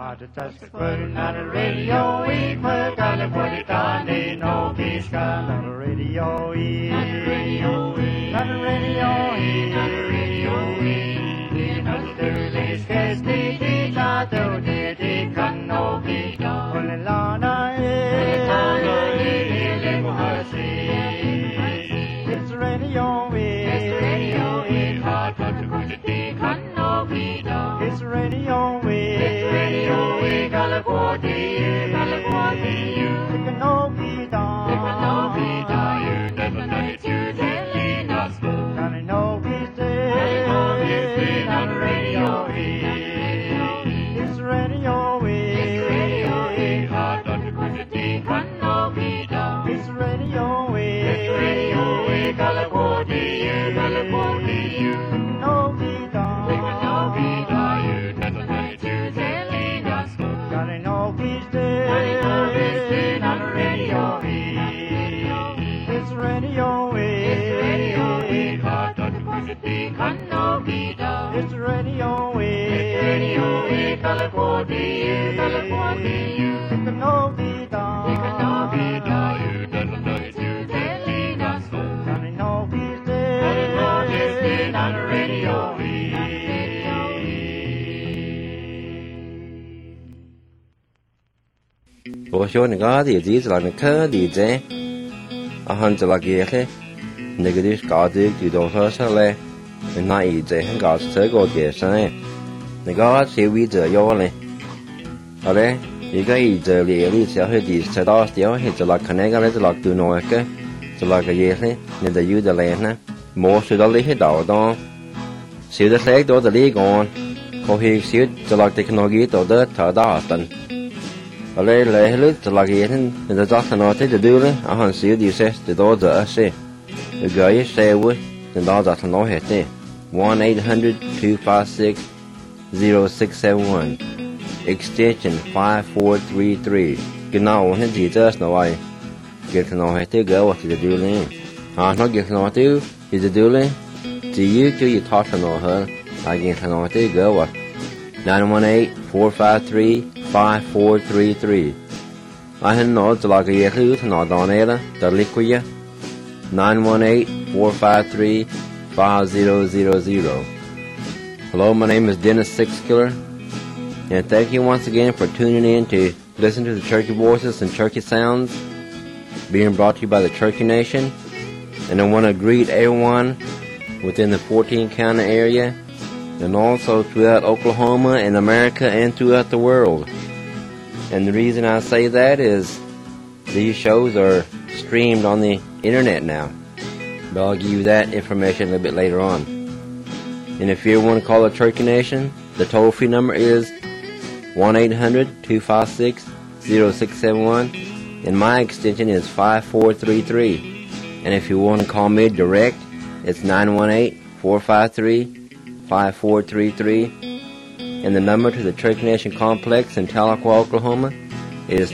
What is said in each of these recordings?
Not a radio, we put on a body down, they know he's got not a radio, not a radio, not a radio, not a radio, not a dirty case, they got the day, can no be done. Only Lana, it's radio, it's radio, hard to put the day, can no be done. It's radio, It's radio, California, California, it can all be done. It can all be done. You don't know it, you can't lead us home. Can it all be there? Can it all be there on the radio? Bộ số này có gì gì là nó khá gì chứ? À hắn chỉ là kia thế, nếu cái gì có gì thì đồ thôi sao lại? Mình nói gì chứ hắn có sẽ có kia sao? Nếu có sẽ vi giờ vô này, ở đây, nếu cái gì giờ thì sẽ hơi gì sẽ đó sẽ hơi chỉ là cái này cái là từ nội cái, chỉ là cái gì thế? Nên là yêu giờ này nè, một sự đó lấy hết đầu đó, sự đó sẽ đó lấy còn, có khi sự chỉ là technology đó đó thở đó tận. Ở đây là lúc từ là cái nên người ta cho nó thấy được đấy, ở hàng xíu đi xe từ đó giờ xe, gửi xe với, từ đó giờ nó hết đấy, 1-800-256-0671, extension 5433, cái nào hết gì chứ nó vậy, cái nó hết đấy gửi vào từ từ đấy, nó cái nó từ từ từ đấy, chỉ yêu cho gì thoát nó hơn, cái nó hết gửi vào 918-453-5433. I had no to like a year to not on it, the liquid 918-453-5000. Hello, my name is Dennis Sixkiller, and thank you once again for tuning in to listen to the Cherokee Voices and Cherokee Sounds being brought to you by the Cherokee Nation. And I want to greet everyone within the 14-county area and also throughout Oklahoma and America and throughout the world. And the reason I say that is these shows are streamed on the internet now. But I'll give you that information a little bit later on. And if you want to call the Cherokee Nation, the toll-free number is 1-800-256-0671, and my extension is 5433. And if you want to call me direct, it's 918-453-5433, and the number to the Cherokee Nation Complex in Tahlequah, Oklahoma is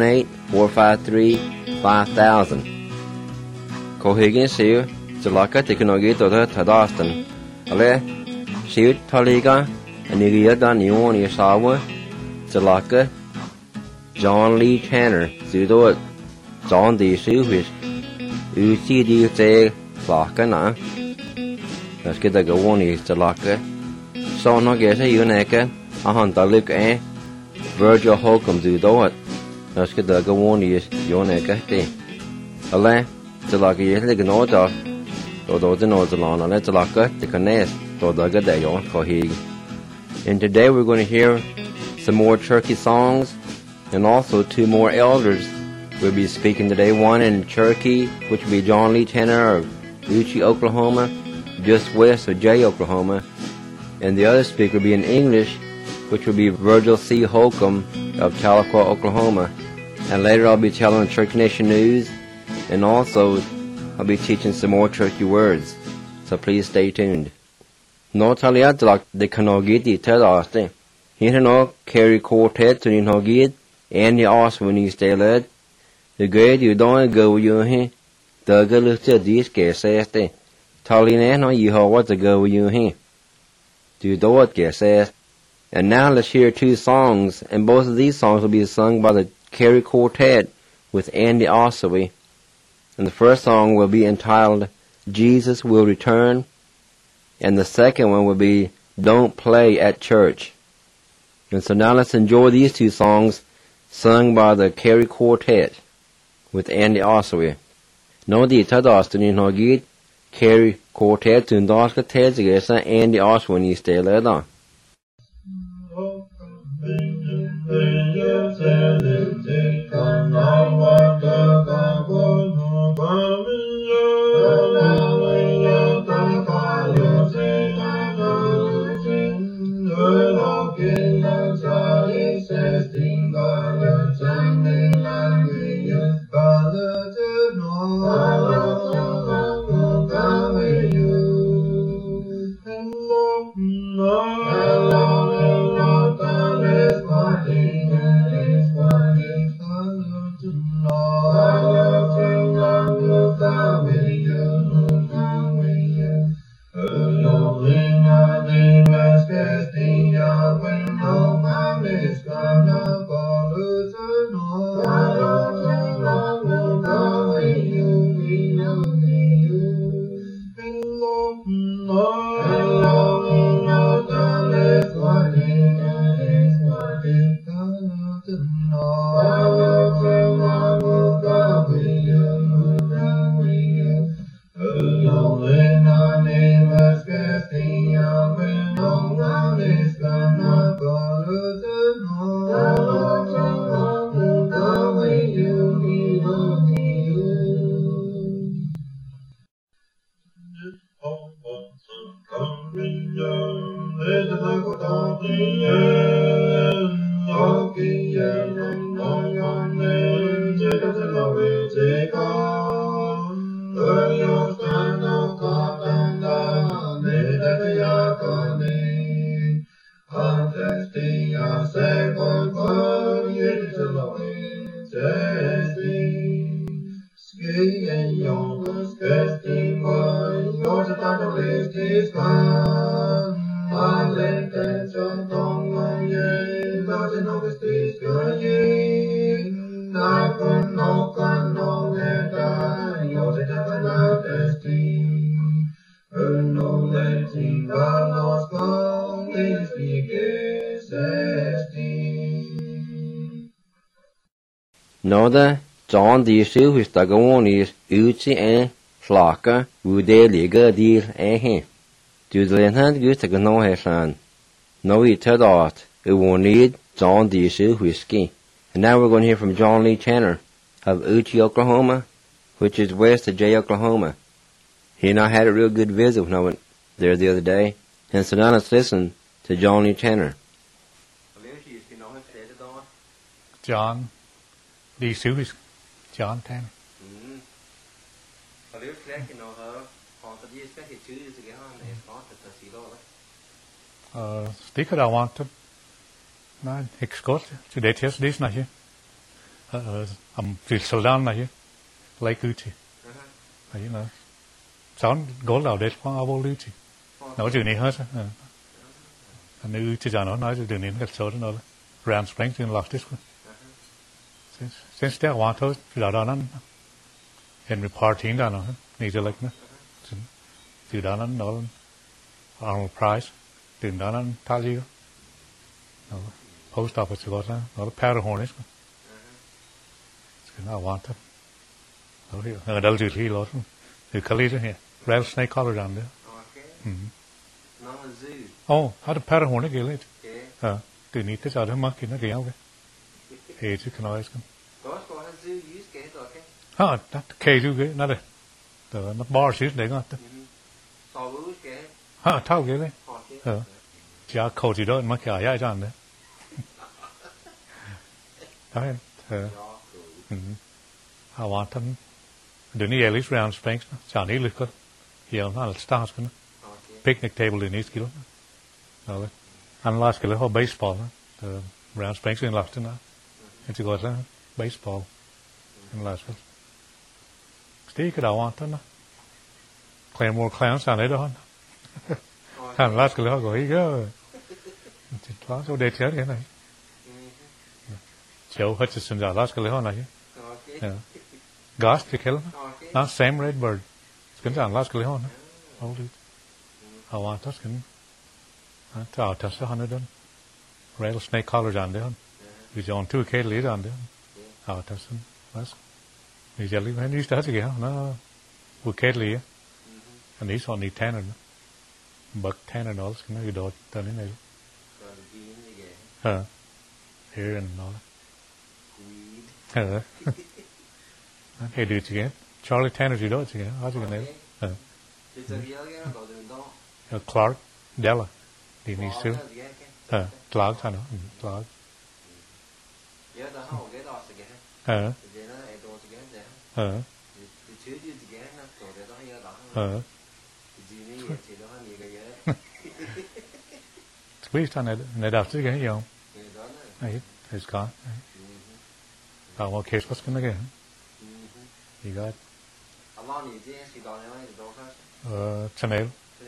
918-453-5000. Cô Higgins xíu, chỉ là cái technology tổ thơ thở đó tần. Ở đây, xíu thọ lý cả, anh ấy ghi đó nhiều môn nhiều sao quá, chỉ là cái John Lee Tanner, xíu đó, John đi xíu huyết, chi đi chế là cái nào. Là cái đó cái môn nhiều chỉ là cái sau nó ghé thấy này cái hắn ta lấy cái Virgil Holcomb từ đó là cái đó cái món gì này cái gì ở đây chỉ là cái gì cái nó đó đó cái nó là nó chỉ là cái này đó cái đại dụng có hi. And today we're going to hear some more Cherokee songs, and also two more elders will be speaking today. One in Cherokee, which will be John Lee Tanner of Uchee, Oklahoma, just west of Jay, Oklahoma. And the other speaker will be in English, which will be Virgil C. Holcomb of Tahlequah, Oklahoma. And later I'll be telling the Cherokee Nation news, and also I'll be teaching some more Cherokee words. So please stay tuned. No taliat like the kanogiti tell us thing. Here no carry quartet to the gid, and the os when you stay led. The grade you don't go you here. The girl look to these case says thing. Talina no you how what to go you here. Du då att ge sig And now let's hear two songs, and both of these songs will be sung by the Carey Quartet with Andy Ossowy. And the first song will be entitled Jesus Will Return, and the second one will be Don't Play at Church. And so now let's enjoy these two songs sung by the Carey Quartet with Andy Ossowy. Nå dit har dasten i något Carey Quartet tundaska tälsigesa Andy Ossowy istället då. Nåda John Dishu hus dagawonis uchi en flaka wude liga deal he. Do the land gus to no hesan. No we ted out. It won't need John Dishu whiskey. And now we're going to hear from John Lee Tanner of Uchi, Oklahoma, which is west of Jay, Oklahoma. He and I had a real good visit when I went there the other day. And so now let's listen to John Lee Tanner. John Lee Sewis, John Tanner. Stikker der want to. Nej, ikke skot. Så det er det snart her. Am til soldan her. Like uti. Nej, nej. Sådan går der det fra av uti. Nå det er så. Han er uti der nej, det er helt sådan noget. Round Springs in Lost Disco. Since der var to til der anden. Henry Partin der nå. Niet like me. Til der anden noget. Arnold Price. Den anden tager post office til godt der. Noget Powderhorn ikke. Skal jeg want det. Nå her. Jeg er altid helt også. Det kan lide her. Rattlesnake collar down der. Okay. Nå zoo. Har du Powderhorn ikke lidt? Ja. Det er niet det så det mag ikke det okay. Det kan også. Godt for han zoo use get okay. Det kan du ikke. Nej det. Der er noget bar shit det godt. Så ud skal. Tag det. Ja. Jeg koger det, man kan jeg sådan det. Nej. Jeg want dem. Den er lidt round springs, så han er lidt godt. Her er alt start skal. Picnic table den næste kilo. Så det. Han lader skal have baseball. Round springs in last den. Det er godt så. Baseball. Han lader skal. Stikker der want den. Claymore Clowns han er det han. Han lader skal have gå ikke. đó chỗ đây chết cái này Joe Hutchison ra last cái này chứ Gas thì cái nó Sam Redbird cái rằng last cái này hold it I want us can tao tao sẽ hắn đơn rattlesnake collars on there we on two K lead on there tao xin last we jelly man used to have again nó we K lead and these on the tanner buck tanner nó cái nó đồ tao đến này here and all hey dude again Charlie Tanner gì đó again how's it gonna Clark Della đi đi xíu Clark sao nữa Clark Squeeze on này đạp chứ cái gì không này it's gone okay what's gonna get you got Chanel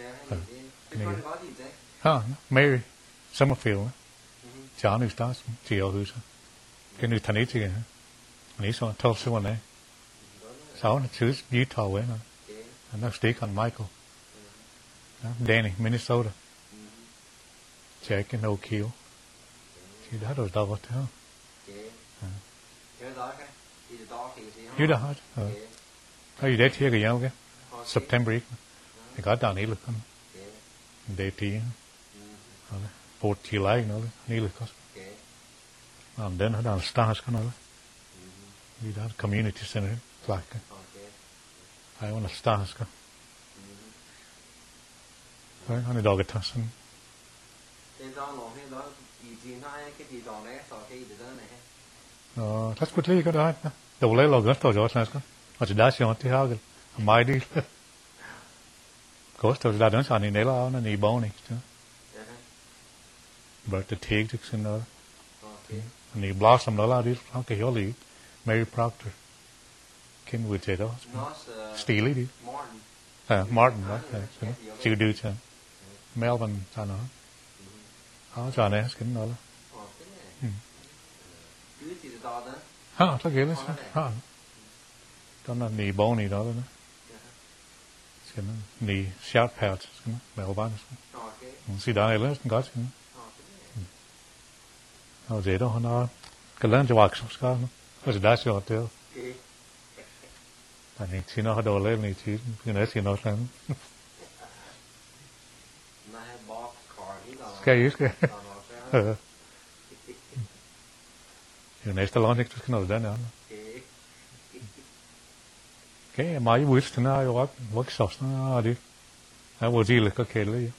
Mary Summerfield John who's that Gio who's cái người thanh ít gì hả nghĩ sao tell số này sáu nó choose Utah vậy nó nó stick on Michael Danny Minnesota check no kill thì đã rồi đâu thế không you đó hết you did here cái nhau September I got down here look day tea 4th July nó đi lực and then down stars cái nó you that community center like I want to stars cái right on the dog attention let's put it cái đầu lấy lò gớt tao rồi sao mà chỉ đá xíu thì hao cái mai đi có tao đã đến sáng này là nó nỉ bông này chứ but the take it's in there nỉ blossom đó là đi nó cái hiểu lý Mary Proctor Kim would say đó Steely đi Martin đó chịu đưa cho Melvin sao nữa đó cho này cái nó là nó ghê lắm đó là nỉ bông này đó nữa cái nó nỉ sharp pads cái nó Melvin see đó này là có cái nó dễ đó nó cái lớn cho bác số nó có đã cho tiêu anh chỉ nó đồ lên này chỉ cái này chỉ nó sáng cái này sẽ lo hết cái nó đó nữa cái mà cái buổi sáng nào workshop nó đi vô gì là có kể lấy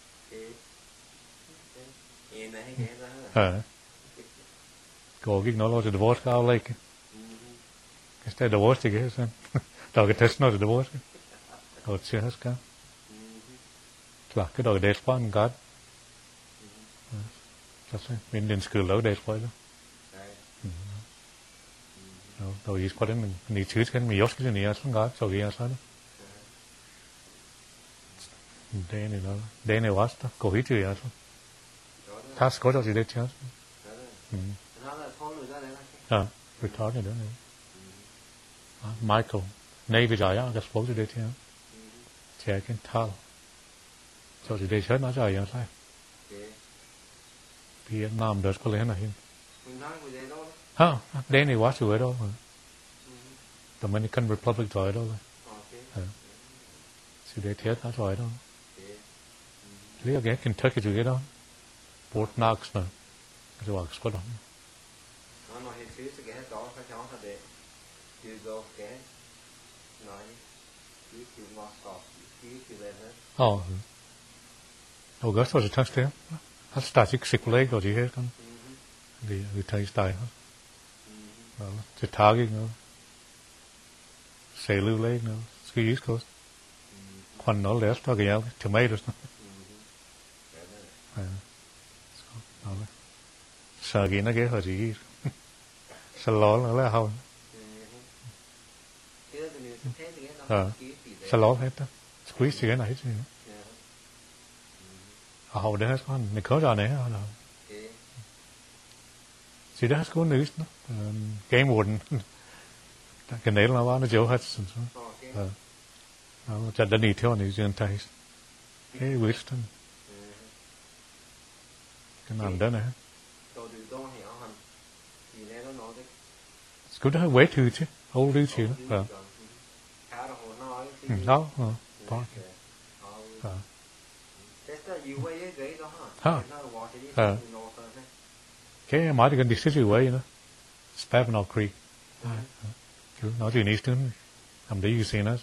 có cái nó lo cho divorce cao lấy cái divorce cái sao đó cái test nó là divorce rồi chưa hết cả là cái đồ để spawn God mình đến school lâu để spawn đó đồ gì spawn mình đi chửi cái mình yos cái gì à xuống God cho cái sao đó đây này was đó có hít chửi à xuống task có cho gì để chứ retarded đó này Michael Navy rồi á cái sport today chứ chạy cái thao cho today chết nó rồi sao Vietnam đợt có lẽ này đây này quá sửa đâu Dominican Republic rồi đâu today chết nó rồi đâu lý cái Kentucky rồi cái đó Fort Knox nữa cái đó có đó August was a touchdown. That's static sick leg or you hear them? The taste die. Well, the target, no. Sailor leg, no. Ski East Coast. Quan nó less talking out tomatoes. Sợ gì nó ghé hồi gì sợ ló là hầu sợ ló hết đó squeeze cái này chứ hầu đấy hết con này có ra này hả See, that's good news, no? Game warden. Cái này là nó Joe Hudson. Nó chặt đã đi theo này dương tay. Cái Winston. Cái nào đó nè. It's good to have way too chứ. Old dude chứ. Đó. Cái mà thì gần đi xích way nữa. Spavinal Creek. Nó chỉ Eastern. I'm the you seen us.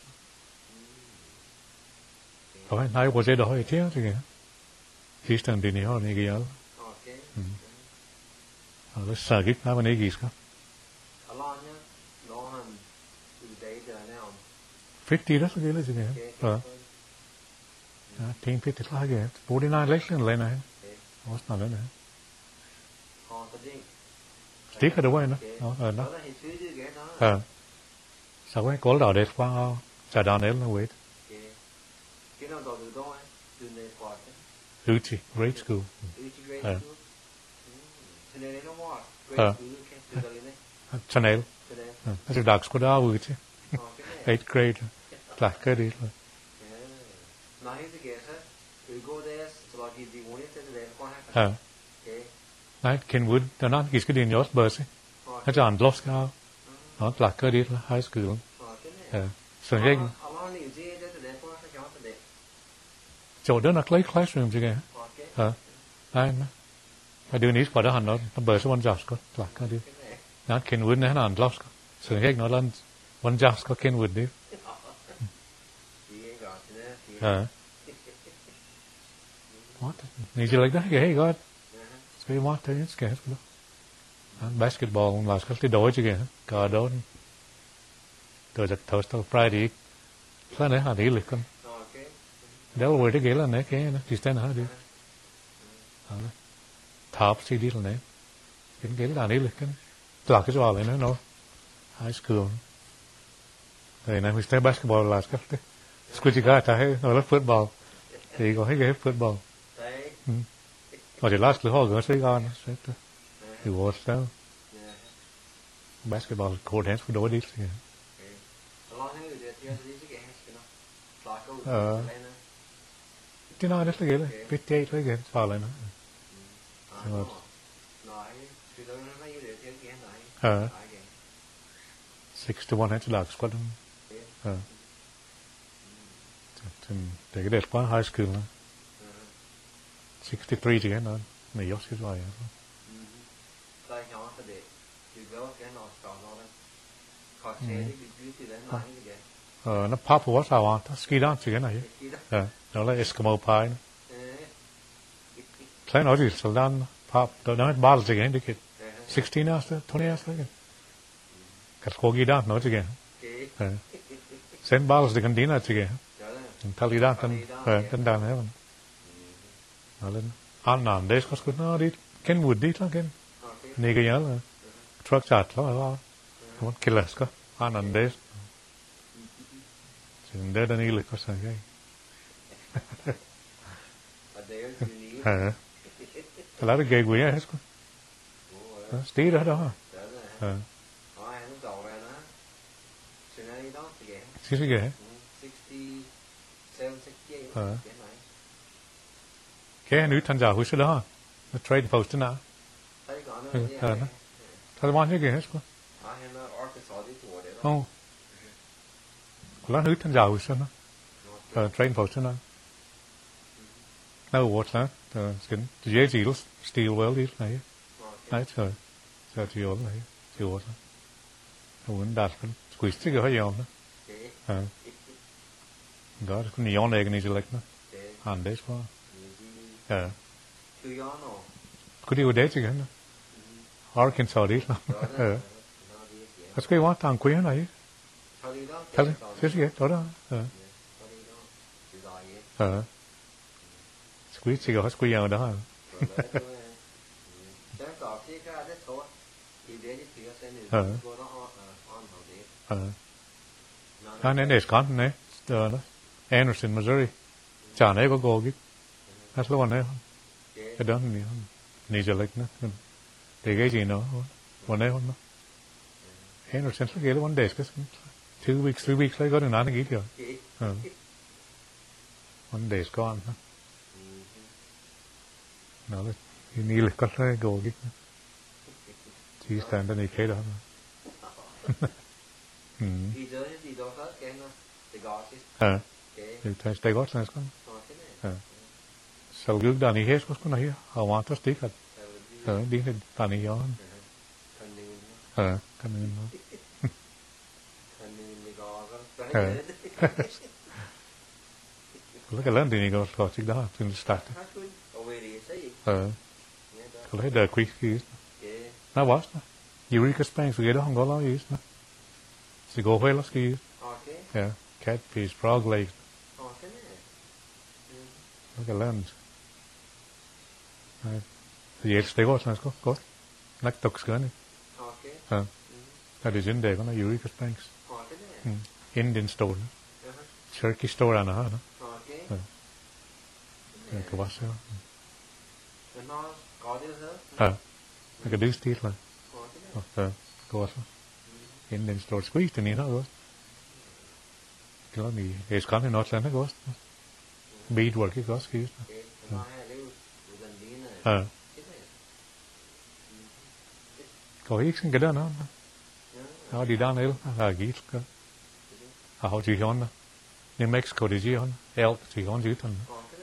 Okay, now was it a high tier again? Eastern didn't hear any girl. Let's say it now when he gets go. 50 that's okay, let's again. 1950 like again. 49 less than Lena. What's not in there? Stick it away, no? No. Sao cái cố đào đẹp qua trà đào nếp nó quên. Uchi, great school. Chanel. That's a dark school now, Uchi. 8th grade. Black cái đi rồi. Này, Kenwood, they're not cái đi nhớ bờ xí. Nó chọn Lost Cow. Nó Black cái đi là high school. Sơn Hég. Chỗ đó là classroom chứ kìa. Đây, mà đưa nít vào đó hẳn nó bờ số one jobs có Black cái đi. Nó Kenwood này nó hẳn Lost. Sơn Hég nó là one jobs có Kenwood đi. What? Need you like that? Hey, God. So you want to? It's good. Basketball là cái đổi chứ kìa. Cả đó. Rồi giật thở tao Friday. Sao này hả đi lịch con. Delaware cái ghế là này cái nó chỉ tên hả đi. Top CD là này. Cái ghế là đi lịch con. Là cái trò này nó high school. Rồi này mình chơi basketball là cái squishy guy ta hay nó là football. Thì có hay ghế football. Or the last little hog, so gone. He was so. Basketball court hands for door deals. You know, that's again. 58 again. Falling. 61 had to lock squad. Take it at high school. 63 again, no? Này dốt cái rồi. Nó pop của sao à? Ski dance again này. Nó là Eskimo pie. Klein nói gì? So dan pop. Nó bottles again. Đi kìa. 16 hours, 20 hours again. Cái skogi dance nói again. Send bottles đi cantina again. Tali dance tan dan heaven. Nó lên ăn nằm đấy có nó đi Kenwood đi lắm Ken này cái nhớ là truck chặt lắm muốn killers có ăn nằm đấy chừng đấy đang đi lịch có sao cái là cái ghế quỷ hết có tí đó đó xí ghế cái nữ thanh giáo hồi xưa đó, nó trade post đó, thay quan cái gì hết quá, không, là nữ thanh giáo hồi xưa đó, trade post đó, nó what đó, cái dễ gì đó, steel well đi này, này trời, trời chiều này, chiều đó, muốn đặt cái squeeze cái hơi dòng đó, đó cái neon này cái này like nó, ăn đấy quá. Cứ đi ở đấy chứ kìa. Arkansas đi lắm. Cái cái quán tàng quý này. Thấy chứ kìa, đó đó. Quý chỉ có quý ở đó. Anh ấy để con này, Anderson, Missouri. Chả này có go cái. That's the one there. Cái đó mình need to like nó. Để cái gì nó. one day, and or since we 1 day, 2 weeks, 3 weeks, I got an another here. 1 day's gone. Now that you nearly got to go again. She's standing in the cage. They got sense. So good, Danny Hayes was going to hear. I want to stick it. Didn't Danny on? Come in. Look at London, he goes for it down in the start. Look at quick keys. Now what's that? Eureka Spanks, we get on go long use. So go whale skis. Yeah, catfish, frog legs. Look at London. The Yale stay what's nice, go. Like Tuck's gun. That is in there, going to Eureka Spanks. Indian store. Turkey store on a cái bát xeo. Cái đứa stiết là. Cái bát. Indian store squeeze thì nó có. Cái đó thì cái scan thì nó sẽ nó có. Beadwork cái có squeeze. Có ít cái đó nó. Nó đi down hill là ghi cái. Họ chỉ hòn. New Mexico thì chỉ hòn. Elk chỉ hòn dữ thần.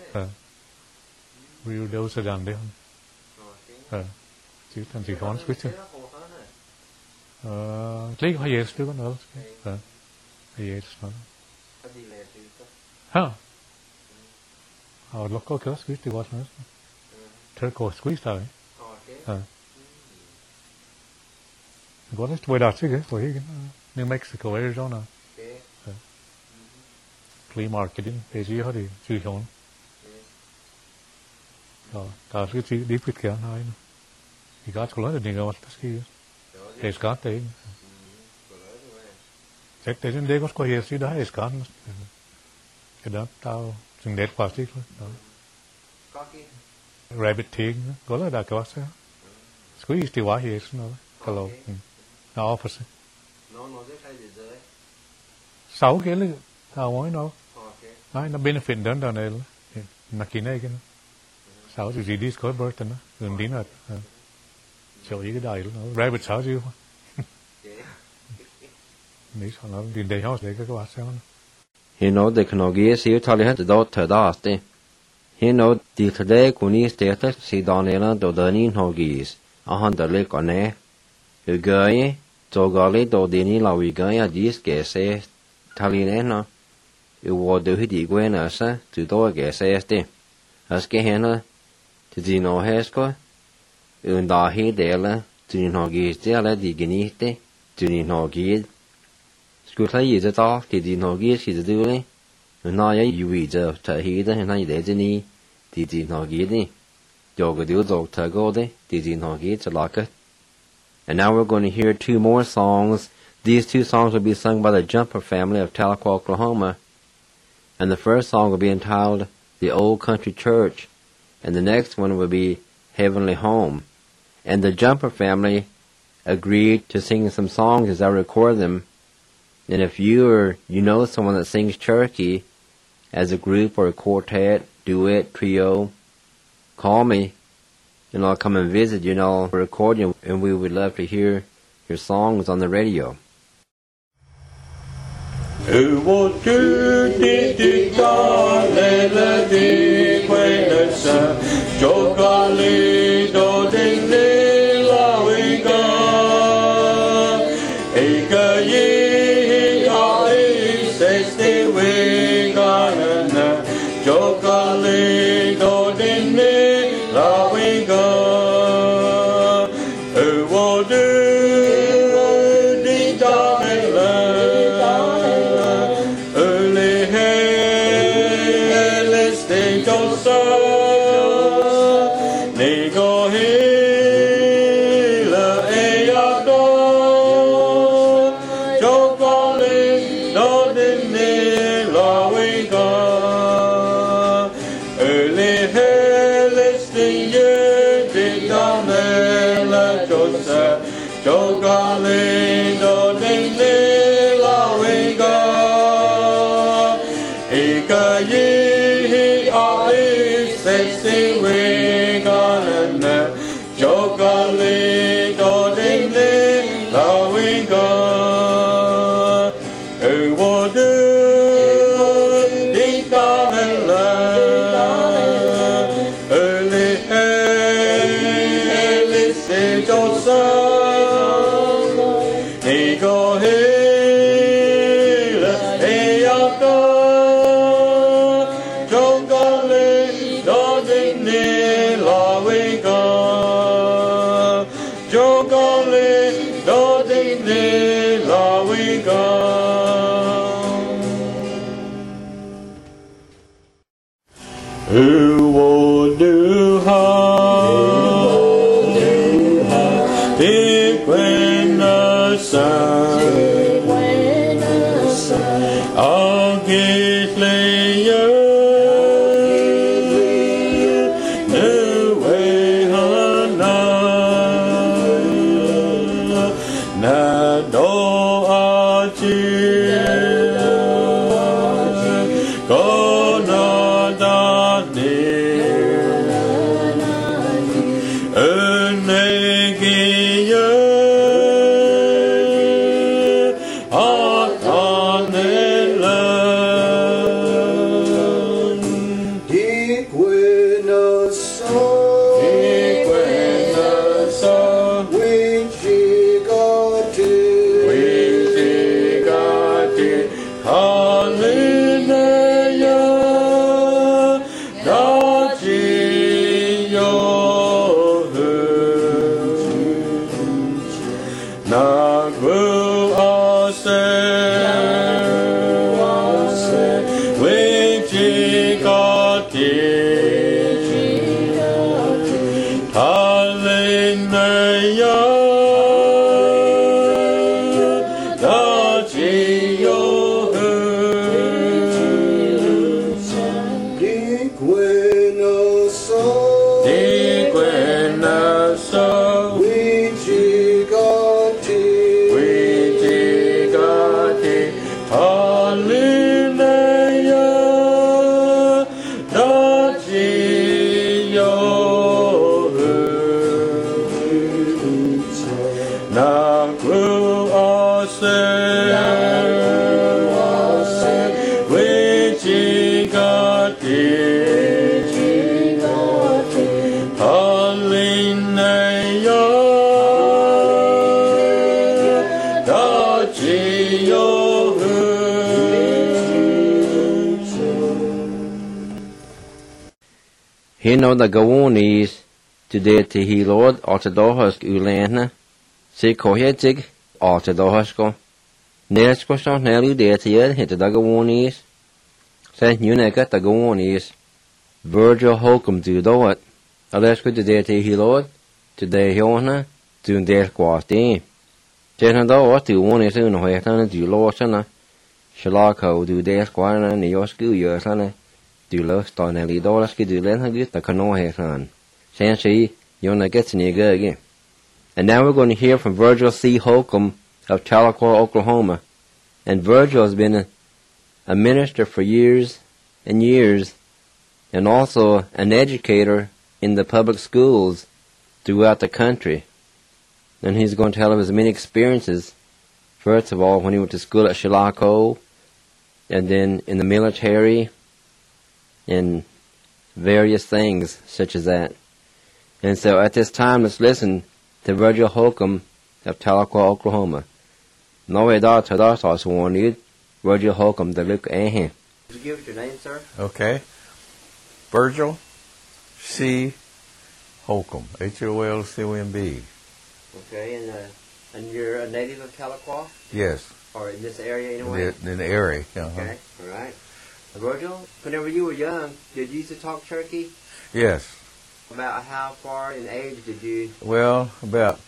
Real those are down there. Chỉ thần chỉ hòn switch. Lấy cái gì đó nữa. Cái gì đó. Ha. Look có cái switch thì what nữa. Turquoise squeeze thôi. What is way out here for here? New Mexico, Arizona. Flea marketing, they see how they see on. That's good. See, deep with can I. He got a lot of things. What this here? He's got the. Check the in. They got quite here. See the he's got. Cái đó tao chừng đẹp quá xíu. Rabbit thing, có là đã có sao? Squeeze thì quá hết nó. Hello. Nó office. Sáu cái là tao nói nó. Nó benefit đến đó này là kia này cái. Sáu thì gì đi có birth nó, gần đến rồi. Cho ý cái đại nó. Rabbit sáu chứ. Mấy sao nó đi đây house để cái quá sao nó. He know the canogie see tali hat do tadaste. He know the today kuni status si donela do dani hogis. Ahan dale kone. Ugai to gali do dini la wigai adis ke se tali ne no. U do hidi gwena sa to do ke se este. Aske hena to dino hesko. Unda hi dela to ni hogis dela di genite to ni hogis. Cứ thấy gì đó thì nó kia thì được đấy, nó ấy vui giờ thấy gì đó nó để cho ni thì nó kia đi, cho cái điều đó thấy có đấy thì nó kia cho là cái. And now we're going to hear two more songs. These two songs will be sung by the Jumper family of Tahlequah, Oklahoma. And the first song will be entitled "The Old Country Church," and the next one will be "Heavenly Home." And the Jumper family agreed to sing some songs as I record them. And if you know someone that sings Cherokee as a group or a quartet, duet, trio, call me and I'll come and visit you and I'll record you, and we would love to hear your songs on the radio. Go golly, do ding ding, la we go. Ika yi ai sexy we gonna. Go golly, do ding ding, la we go. Who will do ding dong and love? Early, early, say Joseph. Go hill, hey yaka, jongale, doding ni la we go, jongale, doding ni la we go. Who will do how? Big when the sun. I'll get later. No way, Hana. Na do achi. Go na da ni. Hino the Gawonis today to he Lord Orthodox Ulana, say Kohetig Orthodoxco, Nescoson Nelly Detia hit the Gawonis, Saint Unica the Gawonis, Virgil Holcomb do it, Alaska today to he Lord, today Hona, doing their quasti. Jenna to one is in a way to Lawsona, Shalako do their squire and your school years on do lost on Ellie Dolaski do Lenhagut the canoe on. Shanshi, Yona gets in your again. And now we're going to hear from Virgil C. Holcomb of Tahlequah, Oklahoma. And Virgil has been a minister for years and years, and also an educator in the public schools throughout the country. And he's going to tell of his many experiences. First of all, when he went to school at Tahlequah, and then in the military, and various things such as that. And so at this time, let's listen to Virgil Holcomb of Tahlequah, Oklahoma. No way da ta da sa sworn Virgil Holcomb the look Could you give us your name, sir? Okay. Virgil C. Holcomb, Holcomb. Okay, and you're a native of Tahlequah? Yes. Or in this area anyway? In the area, Okay, all right. Virgil, whenever you were young, did you used to talk Cherokee? Yes. About how far in age did you? Well, about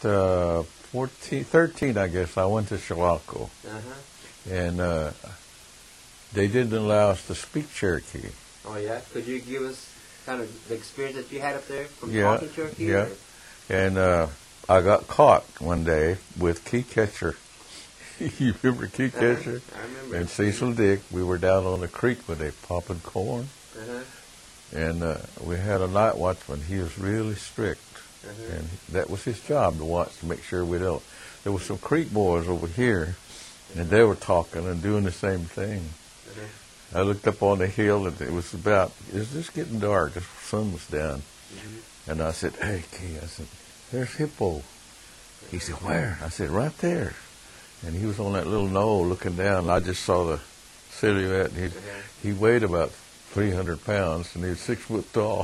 13, I guess. I went to Tahlequah. And they didn't allow us to speak Cherokee. Oh, yeah? Could you give us kind of the experience that you had up there from talking Cherokee? Yeah. And I got caught one day with Key Catcher. You remember Key Catcher? I remember. And Cecil Dick. We were down on the creek where they popping corn. And we had a night watchman. He was really strict. And that was his job to watch, to make sure we don't. There were some creek boys over here, and they were talking and doing the same thing. I looked up on the hill, and it's just getting dark. The sun was down. And I said, "Hey, Key," I said, "there's Hippo." He said, "Where?" I said, "Right there." And he was on that little knoll looking down, and I just saw the silhouette. And he weighed about 300 pounds, and he was 6 foot tall.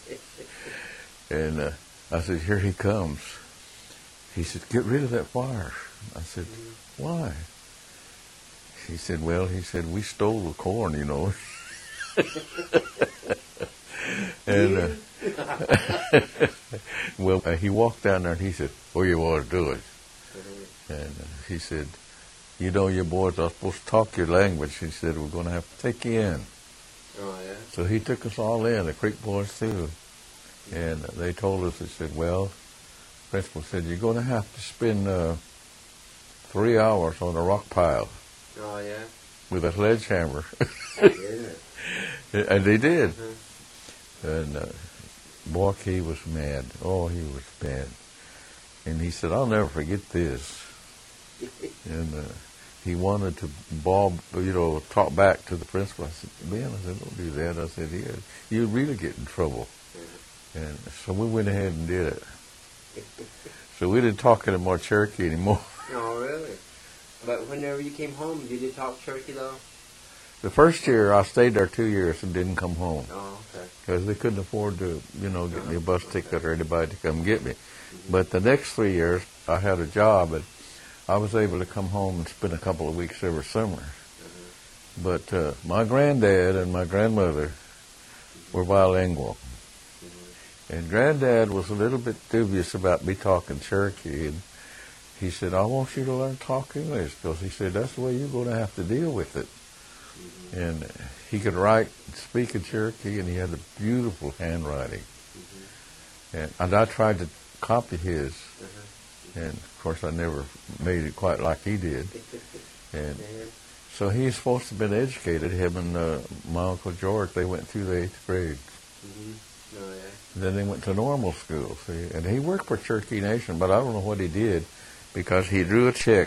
And I said, "Here he comes." He said, "Get rid of that fire." I said, "Why?" He said, "Well," he said, "we stole the corn, you know." And well, he walked down there and he said, "Oh, you want to do it?" And he said, "You know, you boys are supposed to talk your language." He said, "We're going to have to take you in." Oh, yeah. So he took us all in, the creek boys too. And they told us, they said, "Well," the principal said, "you're going to have to spend 3 hours on a rock pile." Oh, yeah. With a sledgehammer. Yeah. And they did. And boy, he was mad. Oh, he was mad. And he said, "I'll never forget this." And he wanted to talk back to the principal. I said, "Ben," I said, "don't do that." I said, "Yeah, you'd really get in trouble." And so we went ahead and did it. So we didn't talk any more Cherokee anymore. Oh, really? But whenever you came home, did you talk Cherokee, though? The first year, I stayed there 2 years and didn't come home. Oh, okay. Because they couldn't afford to, get me a bus ticket or anybody to come get me. But the next 3 years, I had a job, and I was able to come home and spend a couple of weeks every summer. But my granddad and my grandmother were bilingual. And Granddad was a little bit dubious about me talking Cherokee, and he said, "I want you to learn to talk English," because he said, "that's the way you're going to have to deal with it." And he could write and speak in Cherokee, and he had a beautiful handwriting. And I tried to copy his, and of course I never made it quite like he did. And so he's supposed to have been educated. Him and my Uncle George, they went through the 8th grade. Oh, yeah. Then they went to normal school, see, and he worked for Cherokee Nation, but I don't know what he did, because he drew a check,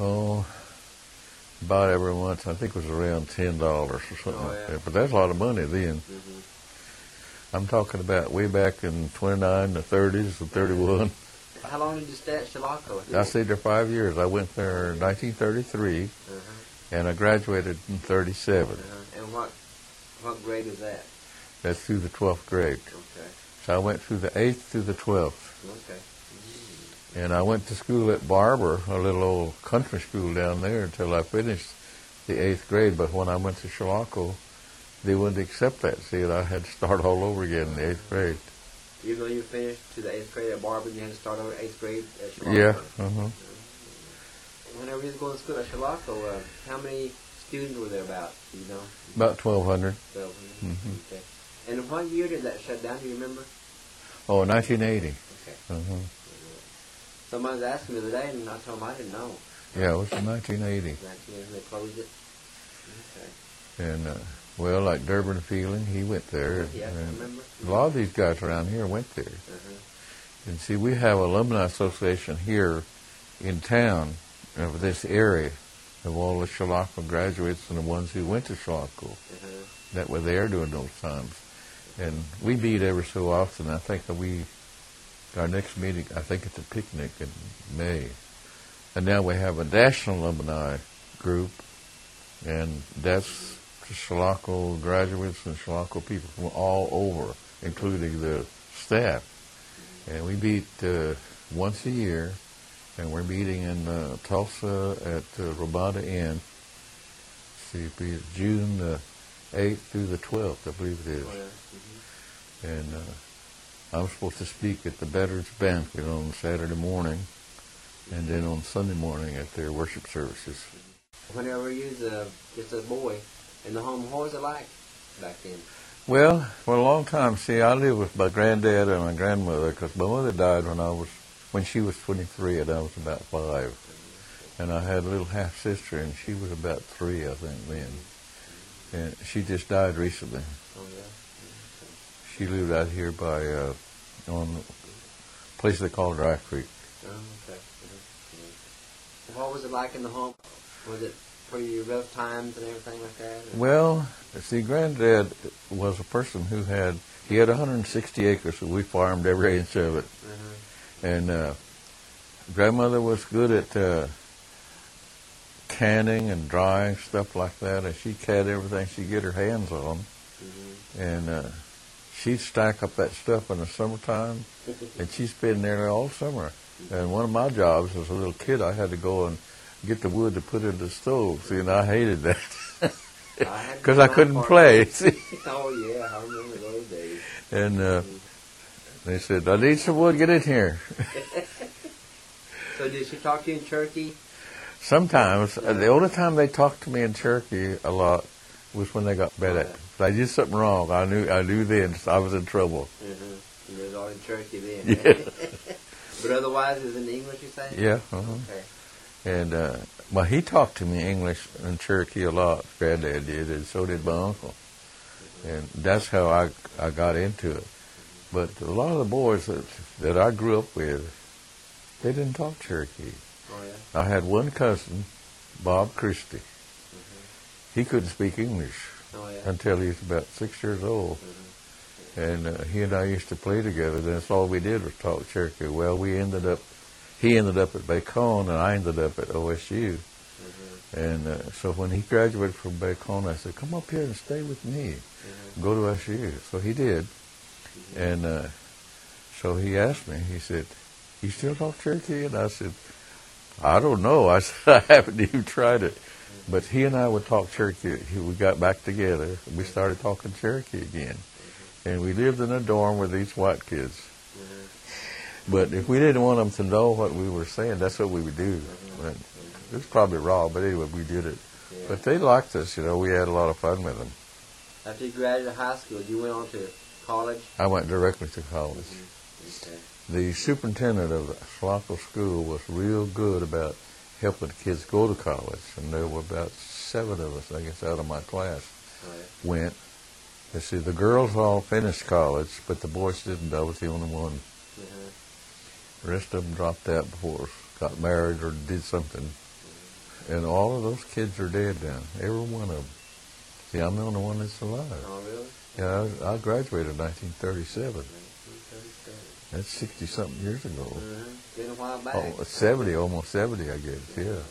about every month. I think it was around $10 or something like that. But that's a lot of money then. I'm talking about way back in 29, the 30s, the 31. How long did you stay at Chilocco? I stayed there 5 years. I went there in 1933, and I graduated in 37. And what grade was that? That's through the 12th grade. Okay. So I went through the 8th through the 12th. Okay. And I went to school at Barber, a little old country school down there, until I finished the 8th grade. But when I went to Chilocco, they wouldn't accept that. See, I had to start all over again in the 8th grade. Even though you finished to the 8th grade at Barber, you had to start over 8th grade at Chilocco? Yeah. Whenever you was going to school at Chilocco, how many students were there about? Do you know? About 1,200. 1,200. Okay. And what year did that shut down? Do you remember? Oh, 1980. Okay. Somebody was asking me the other day, and I told them I didn't know. Yeah, it was in 1980. 1980, they closed it. Okay. And, well, like Durbin Feeling, he went there. Yeah, I remember. A lot of these guys around here went there. And see, we have an alumni association here in town of this area of all the Chilocco graduates and the ones who went to Chilocco that were there during those times. And we meet every so often. I think our next meeting, I think it's a picnic in May. And now we have a national alumni group, and that's the Chilocco graduates and Chilocco people from all over, including the staff. And we meet once a year, and we're meeting in Tulsa at Ramada Inn. See, it'll be June the 8th through the 12th, I believe it is. And I'm supposed to speak at the Veterans Banquet on Saturday morning, and then on Sunday morning at their worship services. Whenever you was just a boy in the home, what was it like back then? Well, for a long time, see, I lived with my granddad and my grandmother, because my mother died when I was when she was 23 and I was about 5. And I had a little half-sister, and she was about 3, I think, then. And she just died recently. Oh, yeah. She lived out here by, on a place they call Dry Creek. Oh, okay. What was it like in the home? Was it pretty rough times and everything like that? Or? Well, see, Granddad was a person who had 160 acres, so we farmed every inch of it. And Grandmother was good at canning and drying, stuff like that, and she canned everything she'd get her hands on. And she'd stack up that stuff in the summertime, and she'd spend there all summer. And one of my jobs as a little kid, I had to go and get the wood to put in the stove. See, and I hated that because I couldn't play. See? Oh, yeah, I remember those days. And they said, I need some wood, get in here. So did she talk to you in Cherokee? Sometimes. The only time they talked to me in Cherokee a lot was when they got bad at me. If I did something wrong, I knew then I was in trouble. You was all in Cherokee then. Yeah. But otherwise it was in English, you say? Yeah. Okay. And well, he talked to me English in Cherokee a lot. Granddad did, and so did my uncle. And that's how I got into it. But a lot of the boys that I grew up with, they didn't talk Cherokee. Oh, yeah? I had one cousin, Bob Christie. He couldn't speak English until he was about 6 years old. And he and I used to play together. And that's all we did was talk Cherokee. Well, he ended up at Bacone, and I ended up at OSU. And so when he graduated from Bacone, I said, come up here and stay with me. Go to OSU. So he did. And so he asked me, he said, you still talk Cherokee? And I said, I don't know. I said, I haven't even tried it. But he and I would talk Cherokee. We got back together. We started talking Cherokee again. And we lived in a dorm with these white kids. But if we didn't want them to know what we were saying, that's what we would do. But it was probably wrong, but anyway, we did it. But they liked us, you know. We had a lot of fun with them. After you graduated high school, you went on to college? I went directly to college. Okay. The superintendent of the Chilocco School was real good about helping kids go to college, and there were about 7 of us, I guess, out of my class went. You see, the girls all finished college, but the boys didn't. I was the only one. The rest of them dropped out before, got married or did something. And all of those kids are dead now, every one of them. See, I'm the only one that's alive. Oh, really? Yeah, I graduated in 1937. That's 60-something years ago. Been a while back. Oh, 70, almost 70, I guess, yeah.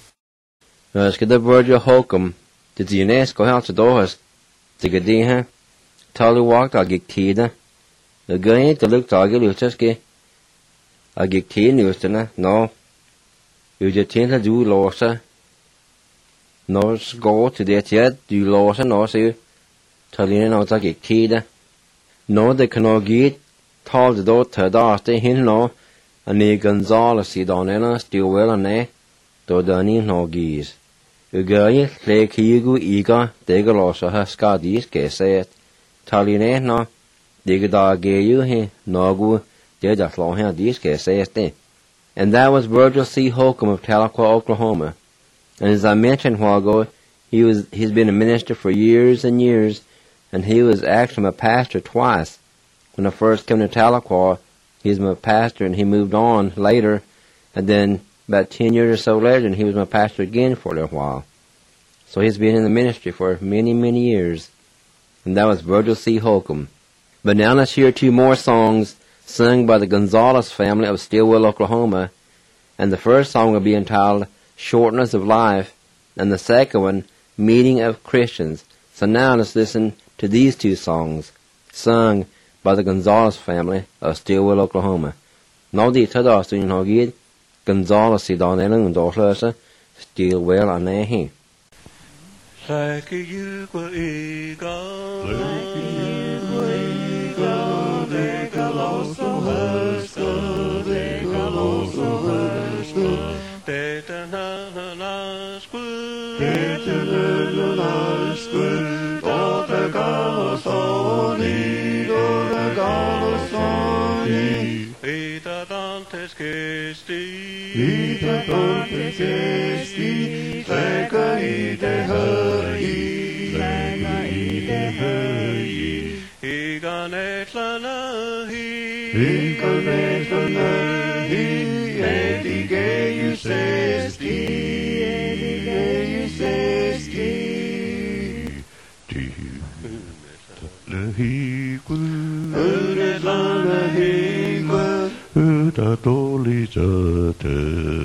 Skida Virgil Holcomb, did the UNESCO House of Dohas, the Gadiha, Tallywalk, I get Kida, the guy to look to Agiluchaski, I get Teen Newstona, no. You just think do Losa, no go to that yet, do Losa, no, see, Tallina, no, I get Kida, no, they cannot get. Tall the door to the hin no, and the Gonzales see down in still well on there, though the no geese. A guy, Lake Higu Ega, Degalosa has got these case said, Taline no, Digada gay you he, no go, did that long hair these case said. And that was Virgil C. Holcomb of Tahlequah, Oklahoma. And as I mentioned a while ago, he's been a minister for years and years, and he was actually a pastor twice. When I first came to Tahlequah, he was my pastor, and he moved on later, and then about 10 years or so later, and he was my pastor again for a little while. So he's been in the ministry for many, many years, and that was Virgil C. Holcomb. But now let's hear 2 more songs sung by the Gonzales family of Stillwell, Oklahoma, and the first song will be entitled Shortness of Life, and the second one, Meeting of Christians. So now let's listen to these 2 songs, sung by the Gonzales family of Stillwell, Oklahoma. Now the tada student hogid Gonzales si don ellen doslösa Stillwell on there he. Like you go eagle, they got lost of us, they got lost of us, they did not school, they did not school, all the girls on the tantes Christi, Ite tantes Christi, Lega ite hei, Lega ite hei, Igan etlanahi, Ikan etlanahi, Edigeius esti, Edigeius esti. Unetlanahiqua, Utatolizata,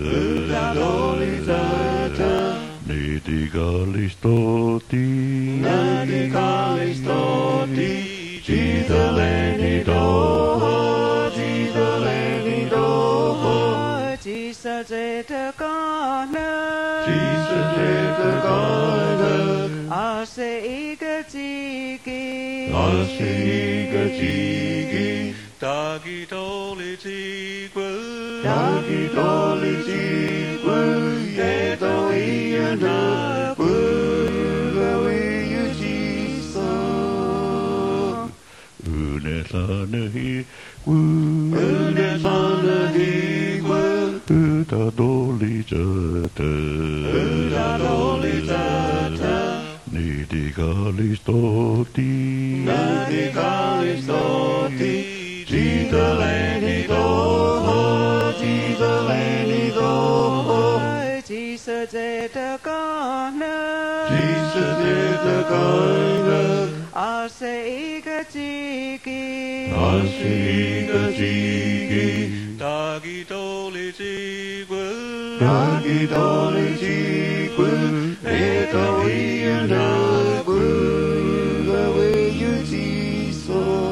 Utatolizata, Nidigalistoti, Nagikalistoti, Jidaleni doho, Jidaleni doho, Jesus etakana, Jesus etakana, Ase igatiki, Ase igatiki, Tagitolitigua, Tagitolitigua, Yeto ianagua, Gawiu Jesus. Unetlanahi, Unetlanahiqua, Utatolizata, Utatolizata, Nidigalistoti, Nagikalistoti, Jidaleni doho, Jidaleni doho, Jesus etakana, Jesus etakana, Ase igatiki, Ase igatiki, Tagitolitigua, Tagitolitigua, Yeto ianagua, Gawiu Jesus.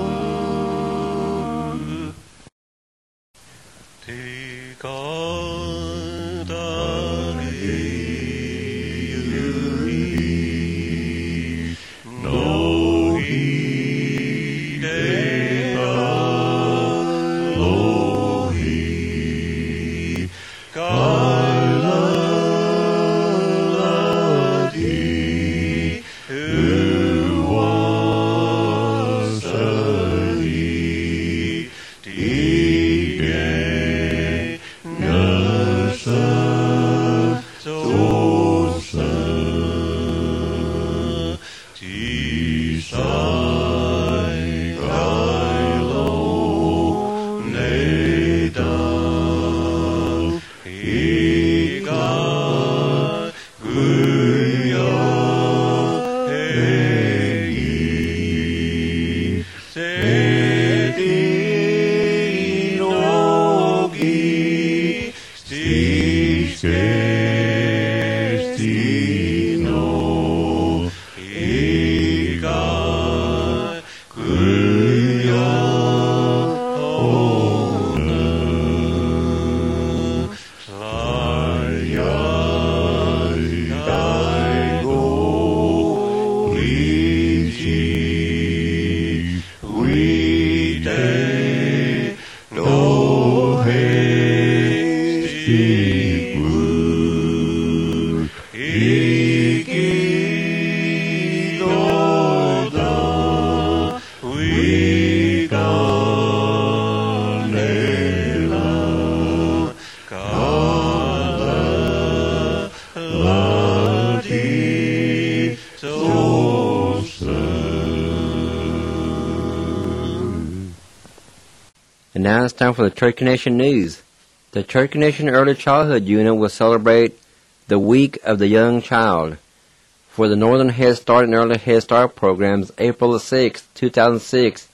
And now it's time for the Church Connection News. The Church Connection Early Childhood Unit will celebrate the Week of the Young Child for the Northern Head Start and Early Head Start programs April 6, 2006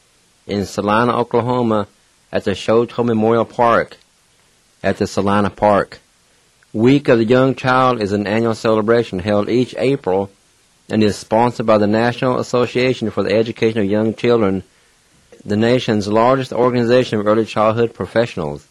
in Salina, Oklahoma at the Shoto Memorial Park at the Salina Park. Week of the Young Child is an annual celebration held each April and is sponsored by the National Association for the Education of Young Children, the nation's largest organization of early childhood professionals.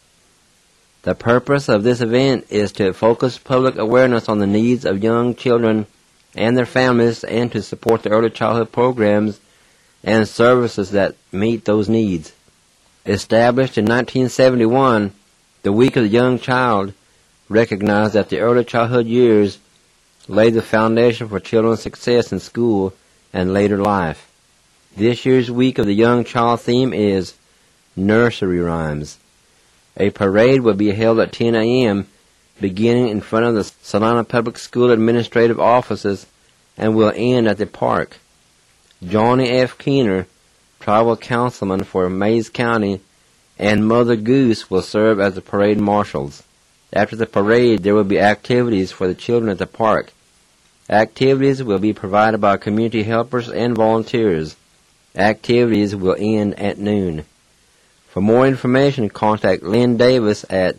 The purpose of this event is to focus public awareness on the needs of young children and their families and to support the early childhood programs and services that meet those needs. Established in 1971, the Week of the Young Child recognized that the early childhood years lay the foundation for children's success in school and later life. This year's Week of the Young Child theme is Nursery Rhymes. A parade will be held at 10 a.m., beginning in front of the Salina Public School administrative offices and will end at the park. Johnny F. Keener, tribal councilman for Mays County, and Mother Goose will serve as the parade marshals. After the parade, there will be activities for the children at the park. Activities will be provided by community helpers and volunteers. Activities will end at noon. For more information, contact Lynn Davis at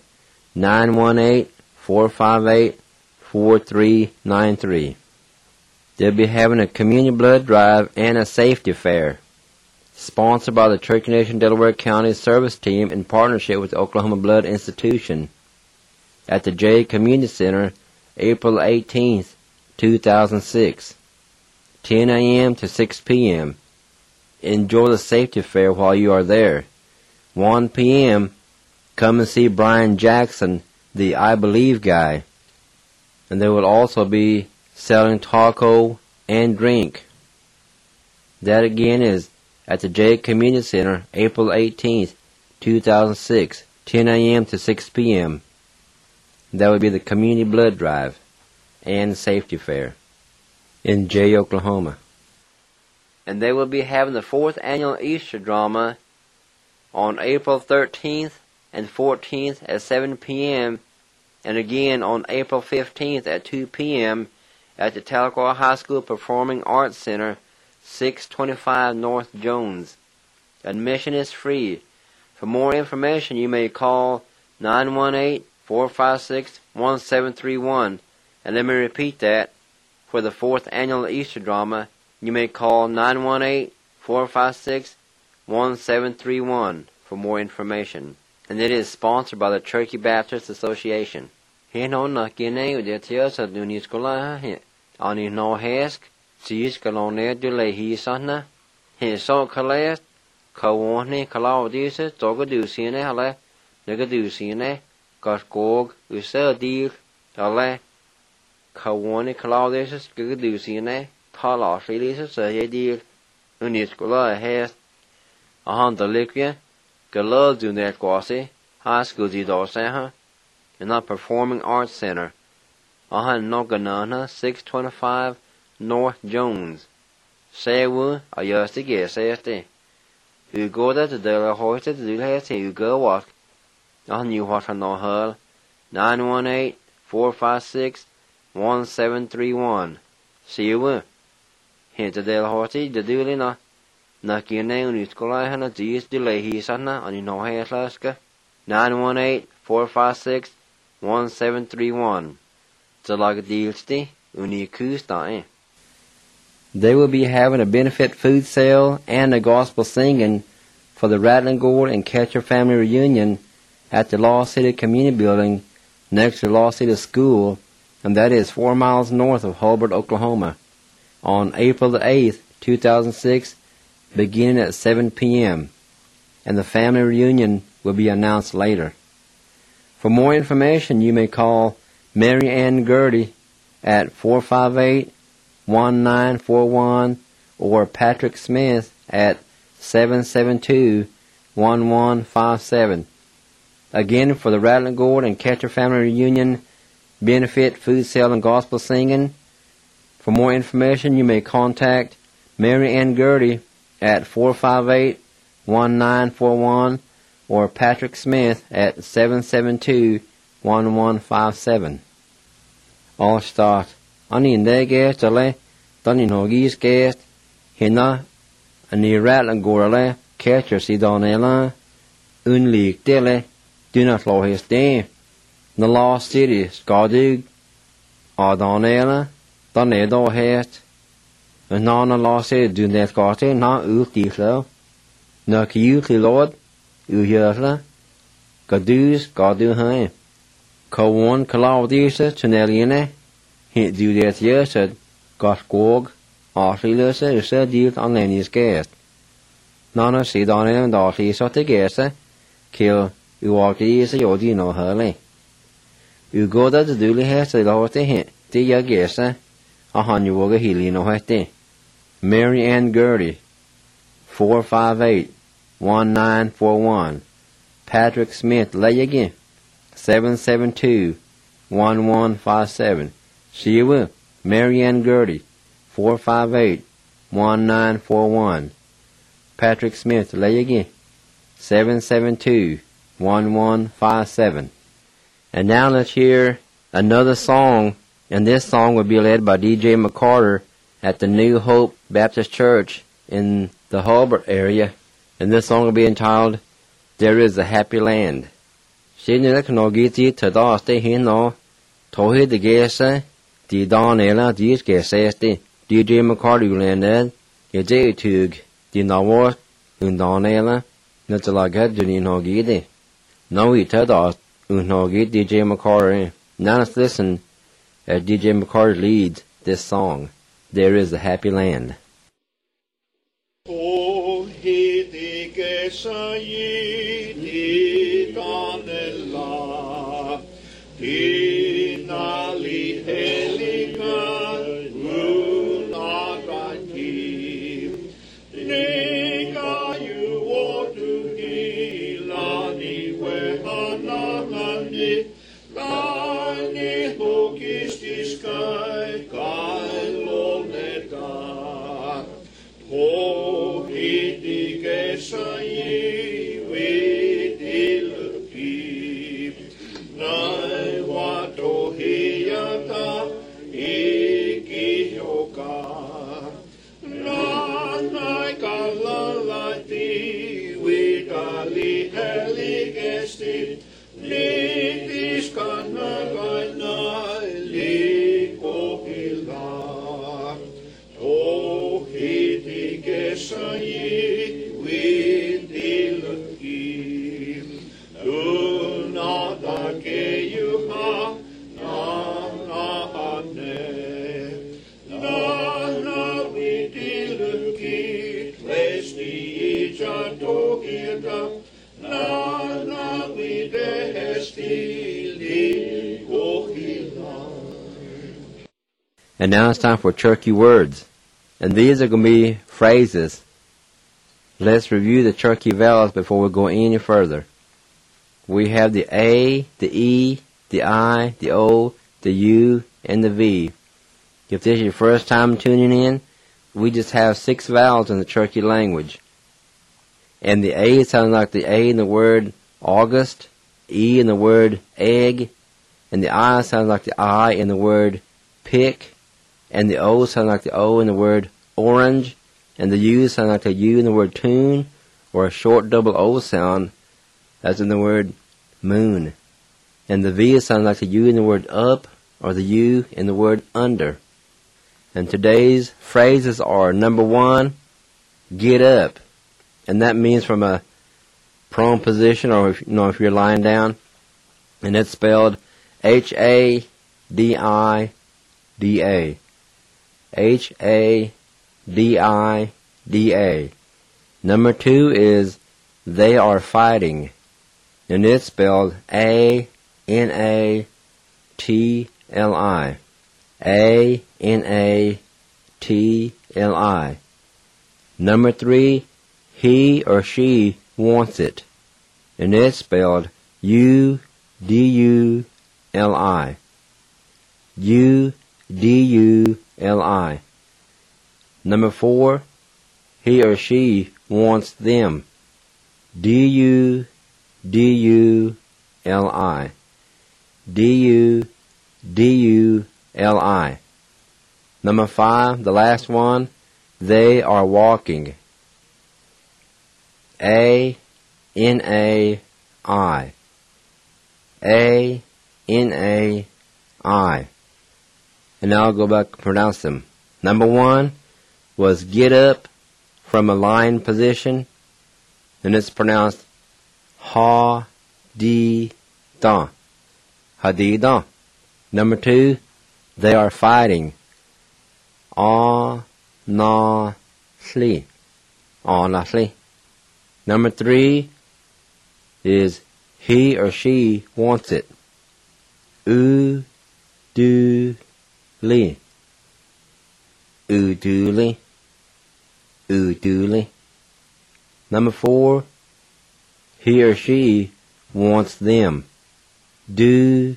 918-458-4393. They'll be having a community blood drive and a safety fair, sponsored by the Cherokee Nation Delaware County Service Team in partnership with the Oklahoma Blood Institution, at the Jay Community Center, April 18th, 2006, 10 a.m. to 6 p.m. Enjoy the safety fair while you are there. 1 p.m., come and see Brian Jackson, the I Believe guy. And they will also be selling taco and drink. That again is at the Jay Community Center, April 18th, 2006, 10 a.m. to 6 p.m. That would be the community blood drive and safety fair in Jay, Oklahoma. And they will be having the 4th annual Easter drama on April 13th and 14th at 7 p.m. and again on April 15th at 2 p.m. at the Tahlequah High School Performing Arts Center, 625 North Jones. Admission is free. For more information, you may call 918-456-1731. And let me repeat that. For the 4th annual Easter drama, you may call 918-456-1731 for more information. And it is sponsored by the Cherokee Baptist Association. He no na kine ude tiasa dunis kola he ani no hesk sis kalone de le hi sana he so kales kawone kalaw dise toga du sine hale nega du sine kaskog usa dir hale kawone kalaw dise gega du sine thala shilise sa ye dir unis kola hes ahan de lekye galal du net kwase high school di do sa in the Performing Arts Center, Noganana, 625 North Jones. Sewu, ayastige sete. Ugo da de la horse to do hete ugo walk. You what no hull. 918-456-1731. Sewu. Hint de la horse de dulina. Nakine unitkola hana dies delay he sana on you no haslaska. 918-456-1731. They will be having a benefit food sale and a gospel singing for the Rattling Gourd and Catcher family reunion at the Lost City Community Building next to Lost City School, and that is 4 miles north of Hulbert, Oklahoma, on April the 8th, 2006, beginning at 7 p.m., and the family reunion will be announced later. For more information, you may call Mary Ann Gertie at 458-1941 or Patrick Smith at 772-1157. Again, for the Rattling Gourd and Catcher family reunion, benefit, food sale, and gospel singing. For more information, you may contact Mary Ann Gertie at 458-1941 or Patrick Smith at 772-1157. All start. Ani negest ale, tani nogis guest, hina, ani Rattling Gourd ale, Catcher si donela, unlik dele, do not lo his day. The Lost City, Skadug, Adonela, Donedo hest, and non the Lost City do net gate, not ultilo, no kiuki lord, uhyerla, Gadus, Gadu hai. Kawan Kalaudisa, Tuneliene, hit do that yersed, Goskog, Artilisa, usa dealt on Lenny's guest. Nana Sidon and Artisa to guess, kill Uakisa Yodino Hurley. You go to the duly has the Lord to hit, the ya guess, a Hanuoga Helino hete. Mary Ann Gertie, 458-1941, Patrick Smith Layagi 772-1157. Sheila Marianne Gertie 458-1941. Patrick Smith Layagi 772-1157. And now let's hear another song, and this song will be led by DJ McCarter at the New Hope Baptist Church in the Hulbert area, and this song will be entitled There Is a Happy Land. She knew that no giti to da stay here no tohi the gesa the donela these gesesti DJ McCarter landed ye tug the nawar in donela not like that you no giti no we to da no git DJ McCarter. Now let's listen as DJ McCarter leads this song, There Is a Happy Land. O hiti kesa yiti danela tinali helika unagaki neka you want to hilani wehanani kani hokisti sky kailoneka O hiti kesai vitilki nai wato hiata ikihoka nai kalalati vitali heligesti nitis kanagainai likohila O hiti kesai vitilki unata keyuha nanahane nana vitilki klesti ijatokita nana videhesti likohila. And now it's time for Cherokee words. And these are going to be phrases. Let's review the Cherokee vowels before we go any further. We have the A, the E, the I, the O, the U, and the V. If this is your first time tuning in, we just have 6 vowels in the Cherokee language. And the A sounds like the A in the word August, E in the word egg, and the I sounds like the I in the word pick, and the O sounds like the O in the word orange, and the U sounds like the U in the word tune, or a short double O sound, as in the word moon. And the V sounds like the U in the word up, or the U in the word under. And today's phrases are, number 1, get up. And that means from a prone position, or if you're lying down. And it's spelled Hadida. Hadida. Number 2 is they are fighting, and it's spelled Anatli. Anatli. Number 3, he or she wants it, and it's spelled Uduli. Uduli. Number 4, he or she wants them. Duli. Duli. Number 5, the last one, they are walking. Anai. Anai. And now I'll go back and pronounce them. Number 1 was get up from a lying position, and it's pronounced ha-di-da. Ha-di-da. Number 2, they are fighting. A-na-sli. A-na-sli. Number 3 is he or she wants it. U-du-li. Uduli. Uduli. Number 4, he or she wants them. Do,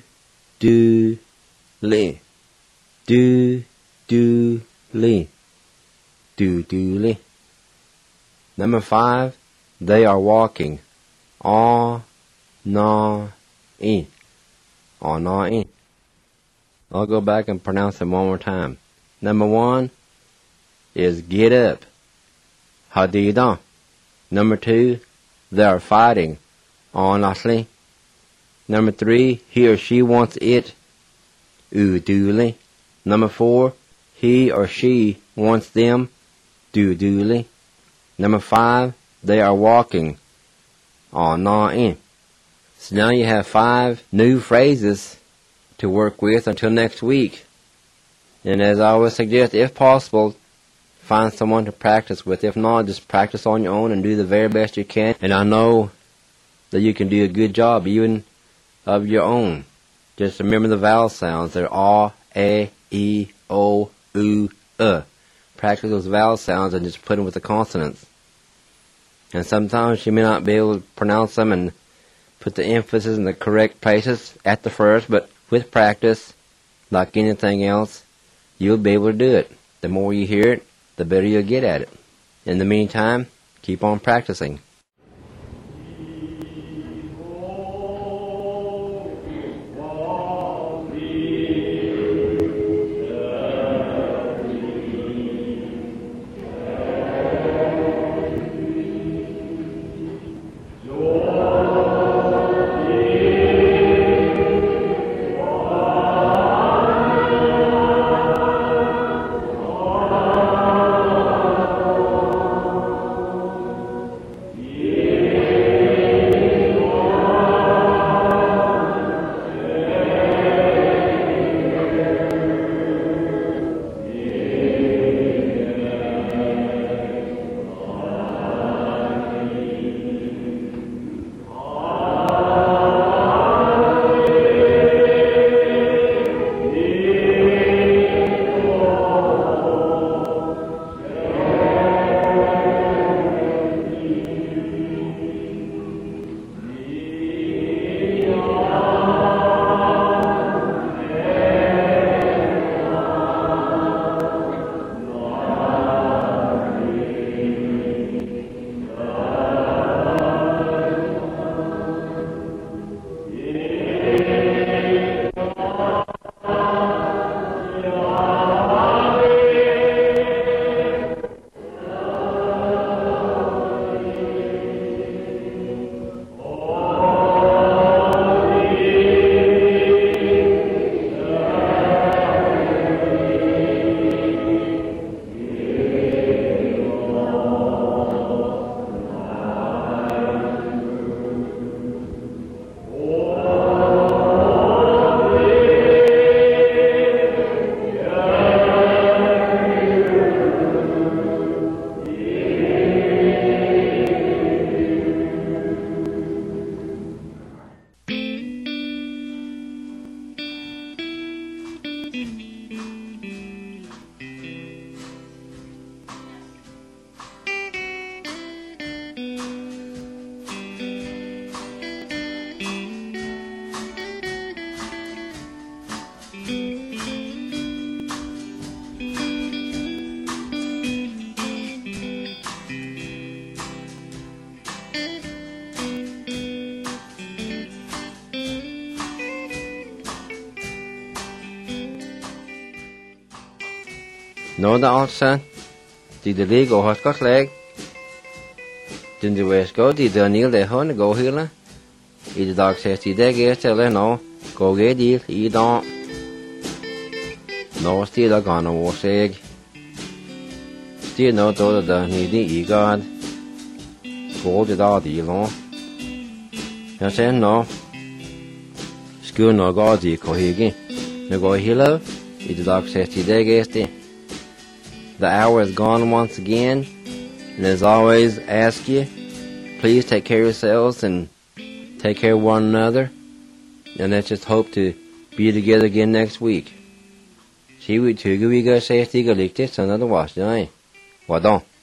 li. Do, li. Do, li. Number 5, they are walking. Ah, na, in. Ah, na, in. I'll go back and pronounce them one more time. Number 1 is get up. Hadida. Number 2, they are fighting. Honestly. Number 3, he or she wants it. Uduli. Number 4, he or she wants them. Duduli. Number 5, they are walking. Na-in. So now you have 5 new phrases to work with until next week. And as I always suggest, if possible, find someone to practice with. If not, just practice on your own and do the very best you can. And I know that you can do a good job even of your own. Just remember the vowel sounds. They're A, A, E, O, U, Practice those vowel sounds and just put them with the consonants. And sometimes you may not be able to pronounce them and put the emphasis in the correct places at the first, but with practice, like anything else, you'll be able to do it. The more you hear it, the better you'll get at it. In the meantime, keep on practicing. Nó đã san thì the legal has got leg. Then the west go the Daniel the hon go here. The dog says the day get tell no go get deal I don't. No still a gonna wash egg. Still no to the needing I god. Go the dog the long. I said no. School no go the go here. No go here. The dog says the day get The hour is gone once again, and as always, ask you, please take care of yourselves and take care of one another, and let's just hope to be together again next week. See we two, we go say, another wash, don't I? Well, don't.